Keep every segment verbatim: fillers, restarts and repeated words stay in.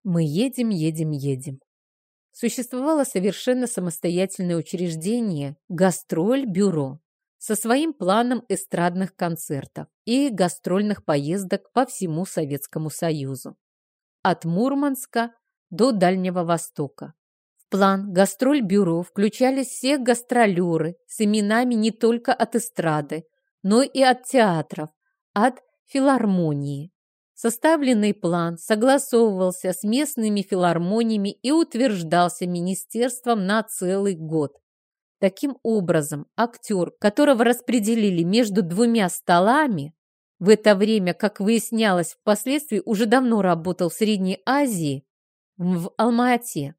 Мы едем, едем, едем. Существовало совершенно самостоятельное учреждение «Гастроль-бюро» со своим планом эстрадных концертов и гастрольных поездок по всему Советскому Союзу. От Мурманска до Дальнего Востока. В план «Гастроль-бюро» включались все гастролеры с именами не только от эстрады, но и от театров, от филармонии. Составленный план согласовывался с местными филармониями и утверждался министерством на целый год. Таким образом, актер, которого распределили между двумя столами, в это время, как выяснялось впоследствии, уже давно работал в Средней Азии, в Алма-Ате.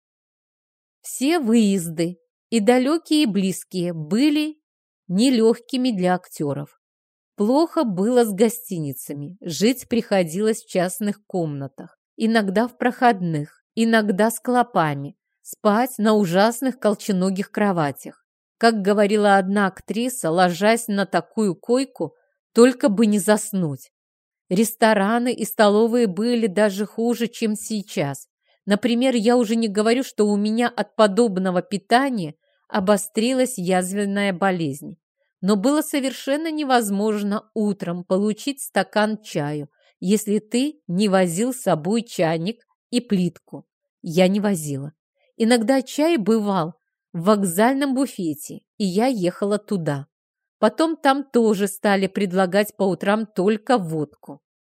Все выезды, и далекие, и близкие, были нелегкими для актеров. Плохо было с гостиницами, жить приходилось в частных комнатах, иногда в проходных, иногда с клопами, спать на ужасных колченогих кроватях. Как говорила одна актриса, ложась на такую койку, только бы не заснуть. Рестораны и столовые были даже хуже, чем сейчас. Например, я уже не говорю, что у меня от подобного питания обострилась язвенная болезнь. Но было совершенно невозможно утром получить стакан чаю, если ты не возил с собой чайник и плитку. Я не возила. Иногда чай бывал в вокзальном буфете, и я ехала туда. Потом там тоже стали предлагать по утрам только водку.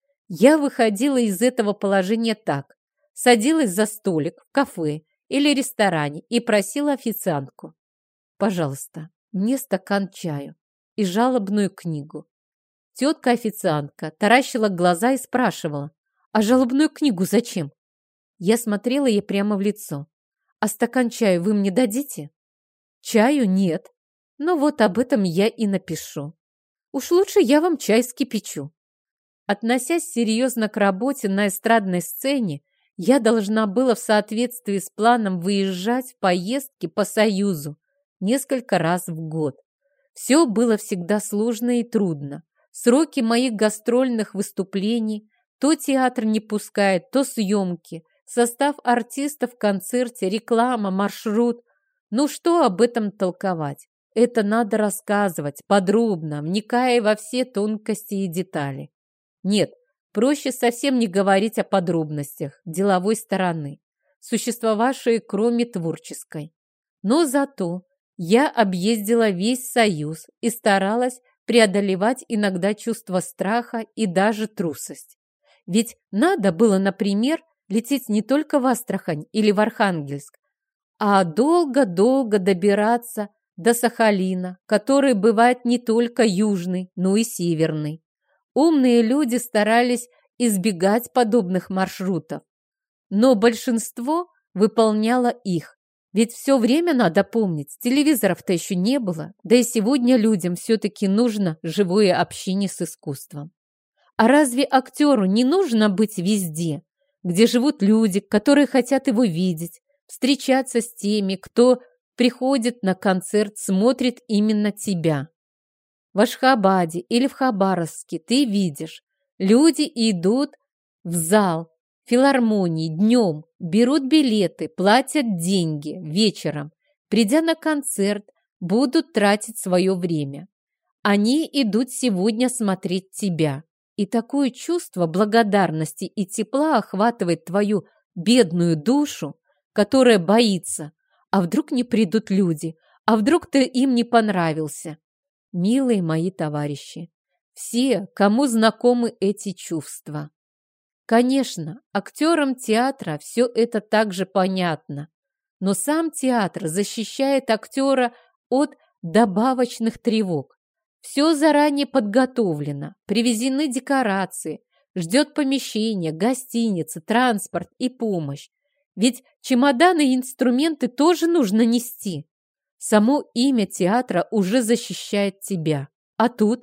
Я выходила из этого положения так. Садилась за столик в кафе или ресторане и просила официантку: «Пожалуйста, мне стакан чаю и жалобную книгу». Тетка-официантка таращила глаза и спрашивала: «А жалобную книгу зачем?» Я смотрела ей прямо в лицо. «А стакан чаю вы мне дадите?» «Чаю нет. Ну вот об этом я и напишу. Уж лучше я вам чай скипячу». Относясь серьезно к работе на эстрадной сцене, я должна была в соответствии с планом выезжать в поездки по Союзу несколько раз в год. Все было всегда сложно и трудно. Сроки моих гастрольных выступлений то театр не пускает, то съемки, состав артистов в концерте, реклама, маршрут. Ну что об этом толковать? Это надо рассказывать подробно, вникая во все тонкости и детали. Нет, проще совсем не говорить о подробностях деловой стороны, существовавшей кроме творческой. Но зато я объездила весь Союз и старалась преодолевать иногда чувство страха и даже трусость. Ведь надо было, например, лететь не только в Астрахань или в Архангельск, а долго-долго добираться до Сахалина, который бывает не только южный, но и северный. Умные люди старались избегать подобных маршрутов, но большинство выполняло их. Ведь все время надо помнить, телевизоров-то еще не было, да и сегодня людям все-таки нужно живое общение с искусством. А разве актеру не нужно быть везде, где живут люди, которые хотят его видеть, встречаться с теми, кто приходит на концерт, смотрит именно тебя? В Ашхабаде или в Хабаровске ты видишь, люди идут в зал филармонии днем, берут билеты, платят деньги вечером, придя на концерт, будут тратить свое время. Они идут сегодня смотреть тебя. И такое чувство благодарности и тепла охватывает твою бедную душу, которая боится: а вдруг не придут люди, а вдруг ты им не понравился. Милые мои товарищи, все, кому знакомы эти чувства. Конечно, актерам театра все это также понятно, но сам театр защищает актера от добавочных тревог. Все заранее подготовлено, привезены декорации, ждет помещение, гостиница, транспорт и помощь. Ведь чемоданы и инструменты тоже нужно нести. Само имя театра уже защищает тебя. А тут,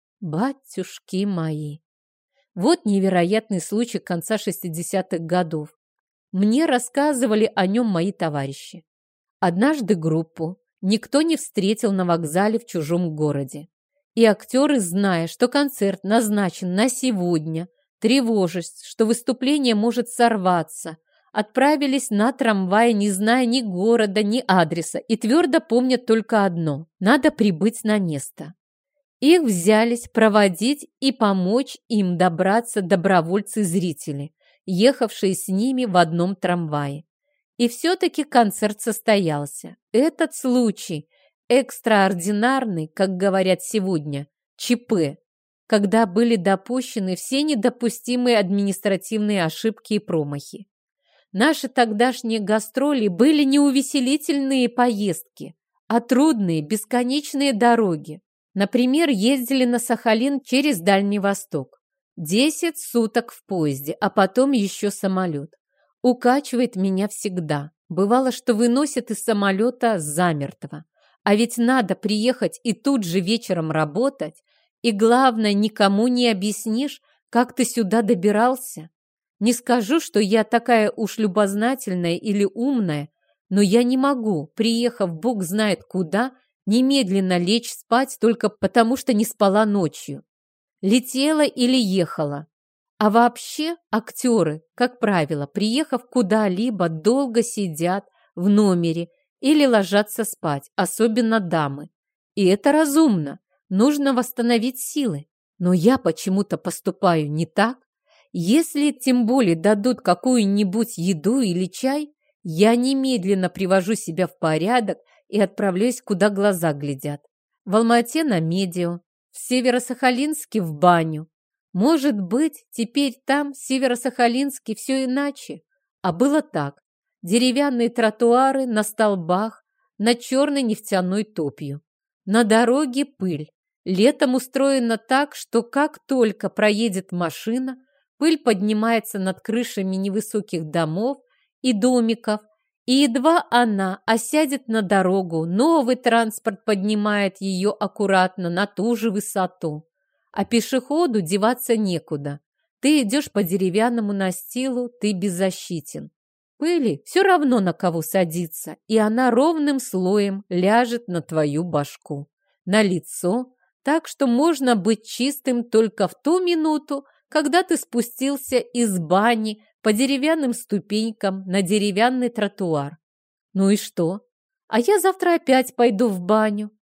батюшки мои. Вот невероятный случай конца шестидесятых годов. Мне рассказывали о нем мои товарищи. Однажды группу никто не встретил на вокзале в чужом городе. И актеры, зная, что концерт назначен на сегодня, Тревожась, что выступление может сорваться, отправились на трамвае, не зная ни города, ни адреса, и твердо помнят только одно – надо прибыть на место. Их взялись проводить и помочь им добраться добровольцы-зрители, ехавшие с ними в одном трамвае. И все-таки концерт состоялся. Этот случай экстраординарный, как говорят сегодня, ЧП, когда были допущены все недопустимые административные ошибки и промахи. Наши тогдашние гастроли были не увеселительные поездки, а трудные, бесконечные дороги. Например, ездили на Сахалин через Дальний Восток. Десять суток в поезде, а потом еще самолет. Укачивает меня всегда. Бывало, что выносят из самолета замертво. А ведь надо приехать и тут же вечером работать. И главное, никому не объяснишь, как ты сюда добирался. Не скажу, что я такая уж любознательная или умная, но я не могу, приехав бог знает куда, немедленно лечь спать только потому, что не спала ночью. Летела или ехала. А вообще актеры, как правило, приехав куда-либо, долго сидят в номере или ложатся спать, особенно дамы. И это разумно. Нужно восстановить силы. Но я почему-то поступаю не так. Если тем более дадут какую-нибудь еду или чай, я немедленно привожу себя в порядок и отправляюсь, куда глаза глядят. В Алма-Ате на Медио, в Северо-Сахалинске в баню. Может быть, теперь там, в Северо-Сахалинске, все иначе. А было так. Деревянные тротуары на столбах, на черной нефтяной топью. На дороге пыль. Летом устроено так, что как только проедет машина, пыль поднимается над крышами невысоких домов и домиков, и едва она осядет на дорогу, новый транспорт поднимает ее аккуратно на ту же высоту. А пешеходу деваться некуда. Ты идешь по деревянному настилу, ты беззащитен. Пыли все равно на кого садиться, и она ровным слоем ляжет на твою башку, на лицо, так что можно быть чистым только в ту минуту, когда ты спустился из бани по деревянным ступенькам на деревянный тротуар. Ну и что? А я завтра опять пойду в баню.